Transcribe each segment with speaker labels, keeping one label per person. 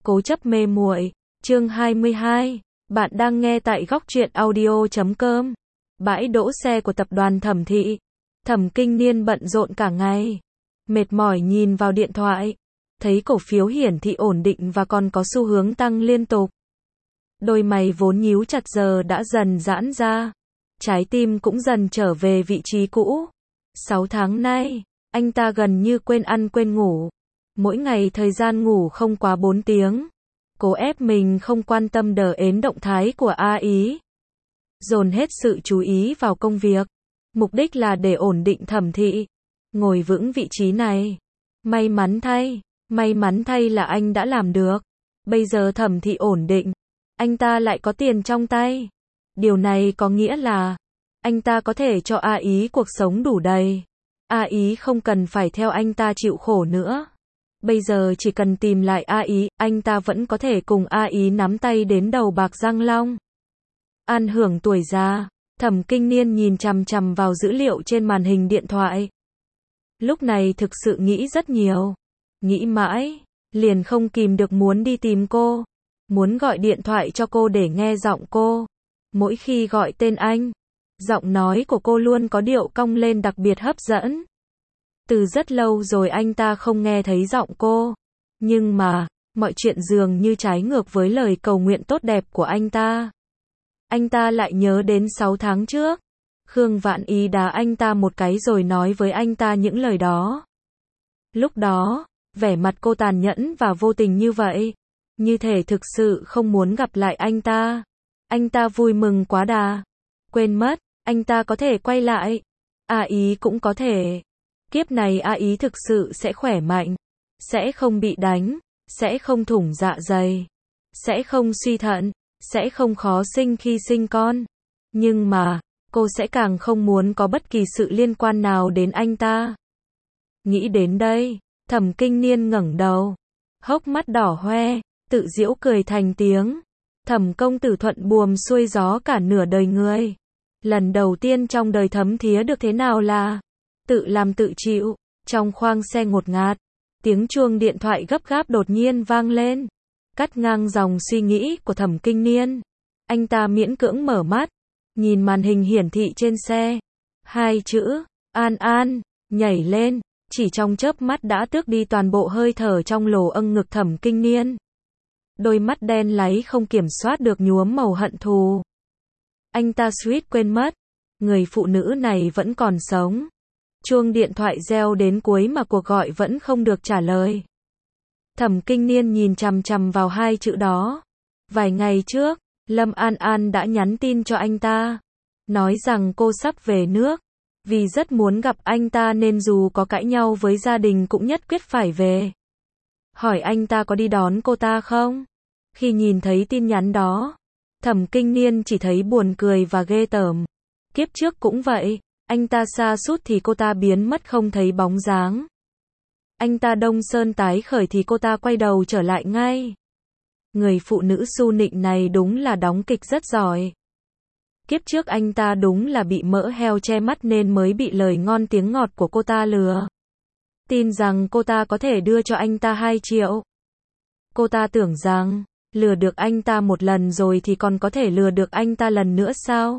Speaker 1: Cố chấp mê muội, chương 22. Bạn đang nghe tại góc truyện audio.com. Bãi đỗ xe của tập đoàn Thẩm Thị. Thẩm Kinh Niên bận rộn cả ngày. Mệt mỏi nhìn vào điện thoại. Thấy cổ phiếu hiển thị ổn định và còn có xu hướng tăng liên tục. Đôi mày vốn nhíu chặt giờ đã dần giãn ra. Trái tim cũng dần trở về vị trí cũ. 6 tháng nay, anh ta gần như quên ăn quên ngủ. Mỗi ngày thời gian ngủ không quá 4 tiếng. Cố ép mình không quan tâm đến động thái của A Ý. Dồn hết sự chú ý vào công việc. Mục đích là để ổn định Thẩm Thị. Ngồi vững vị trí này. May mắn thay là anh đã làm được. Bây giờ Thẩm Thị ổn định. Anh ta lại có tiền trong tay. Điều này có nghĩa là anh ta có thể cho A Ý cuộc sống đủ đầy. A Ý không cần phải theo anh ta chịu khổ nữa. Bây giờ chỉ cần tìm lại A Ý, anh ta vẫn có thể cùng A Ý nắm tay đến đầu bạc răng long. An hưởng tuổi già, Thẩm Kinh Niên nhìn chằm chằm vào dữ liệu trên màn hình điện thoại. Lúc này thực sự nghĩ rất nhiều. Nghĩ mãi, liền không kìm được muốn đi tìm cô. Muốn gọi điện thoại cho cô để nghe giọng cô. Mỗi khi gọi tên anh, giọng nói của cô luôn có điệu cong lên đặc biệt hấp dẫn. Từ rất lâu rồi anh ta không nghe thấy giọng cô. Nhưng mà, mọi chuyện dường như trái ngược với lời cầu nguyện tốt đẹp của anh ta. Anh ta lại nhớ đến 6 tháng trước. Khương Vạn Ý đá anh ta một cái rồi nói với anh ta những lời đó. Lúc đó, vẻ mặt cô tàn nhẫn và vô tình như vậy. Như thể thực sự không muốn gặp lại anh ta. Anh ta vui mừng quá đà. Quên mất, anh ta có thể quay lại. A Ý cũng có thể. Kiếp này A Ý thực sự sẽ khỏe mạnh. Sẽ không bị đánh. Sẽ không thủng dạ dày. Sẽ không suy thận. Sẽ không khó sinh khi sinh con. Nhưng mà, cô sẽ càng không muốn có bất kỳ sự liên quan nào đến anh ta. Nghĩ đến đây, Thẩm Kinh Niên ngẩng đầu. Hốc mắt đỏ hoe, tự giễu cười thành tiếng. Thẩm công tử thuận buồm xuôi gió cả nửa đời người. Lần đầu tiên trong đời thấm thía được thế nào là tự làm tự chịu. Trong khoang xe ngột ngạt, tiếng chuông điện thoại gấp gáp đột nhiên vang lên. Cắt ngang dòng suy nghĩ của Thẩm Kinh Niên. Anh ta miễn cưỡng mở mắt, nhìn màn hình hiển thị trên xe. 2 chữ, An An, nhảy lên, chỉ trong chớp mắt đã tước đi toàn bộ hơi thở trong lỗ âng ngực Thẩm Kinh Niên. Đôi mắt đen láy không kiểm soát được nhuốm màu hận thù. Anh ta suýt quên mất, người phụ nữ này vẫn còn sống. Chuông điện thoại reo đến cuối mà cuộc gọi vẫn không được trả lời. Thẩm Kinh Niên nhìn chằm chằm vào 2 chữ đó. Vài ngày trước, Lâm An An đã nhắn tin cho anh ta. Nói rằng cô sắp về nước. Vì rất muốn gặp anh ta nên dù có cãi nhau với gia đình cũng nhất quyết phải về. Hỏi anh ta có đi đón cô ta không? Khi nhìn thấy tin nhắn đó, Thẩm Kinh Niên chỉ thấy buồn cười và ghê tởm. Kiếp trước cũng vậy, anh ta sa sút thì cô ta biến mất không thấy bóng dáng. Anh ta đông sơn tái khởi thì cô ta quay đầu trở lại ngay. Người phụ nữ su nịnh này đúng là đóng kịch rất giỏi. Kiếp trước anh ta đúng là bị mỡ heo che mắt nên mới bị lời ngon tiếng ngọt của cô ta lừa. Tin rằng cô ta có thể đưa cho anh ta 2 triệu. Cô ta tưởng rằng, lừa được anh ta một lần rồi thì còn có thể lừa được anh ta lần nữa sao?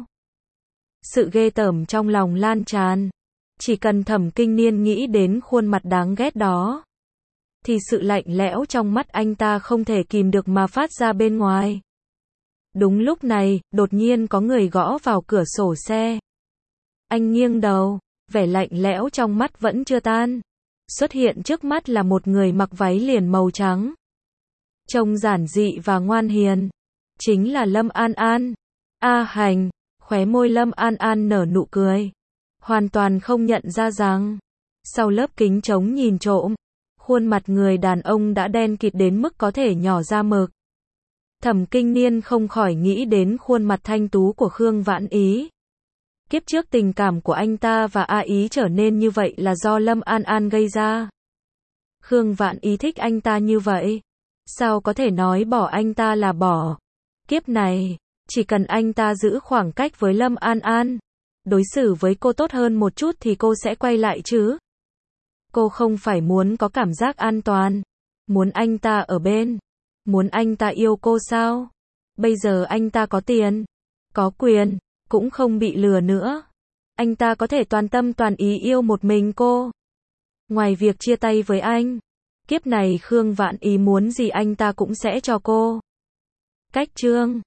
Speaker 1: Sự ghê tởm trong lòng lan tràn. Chỉ cần Thẩm Kinh Niên nghĩ đến khuôn mặt đáng ghét đó, thì sự lạnh lẽo trong mắt anh ta không thể kìm được mà phát ra bên ngoài. Đúng lúc này, đột nhiên có người gõ vào cửa sổ xe. Anh nghiêng đầu, vẻ lạnh lẽo trong mắt vẫn chưa tan. Xuất hiện trước mắt là một người mặc váy liền màu trắng. Trông giản dị và ngoan hiền. Chính là Lâm An An. A Hành, khóe môi Lâm An An nở nụ cười. Hoàn toàn không nhận ra rằng, sau lớp kính trống nhìn trộm, khuôn mặt người đàn ông đã đen kịt đến mức có thể nhỏ ra mực. Thẩm Kinh Niên không khỏi nghĩ đến khuôn mặt thanh tú của Khương Vạn Ý. Kiếp trước tình cảm của anh ta và A Ý trở nên như vậy là do Lâm An An gây ra. Khương Vạn Ý thích anh ta như vậy. Sao có thể nói bỏ anh ta là bỏ. Kiếp này, chỉ cần anh ta giữ khoảng cách với Lâm An An, đối xử với cô tốt hơn một chút thì cô sẽ quay lại chứ. Cô không phải muốn có cảm giác an toàn, muốn anh ta ở bên. Muốn anh ta yêu cô sao? Bây giờ anh ta có tiền, có quyền, cũng không bị lừa nữa. Anh ta có thể toàn tâm toàn ý yêu một mình cô. Ngoài việc chia tay với anh, kiếp này Khương Vạn Ý muốn gì anh ta cũng sẽ cho cô. Cách chương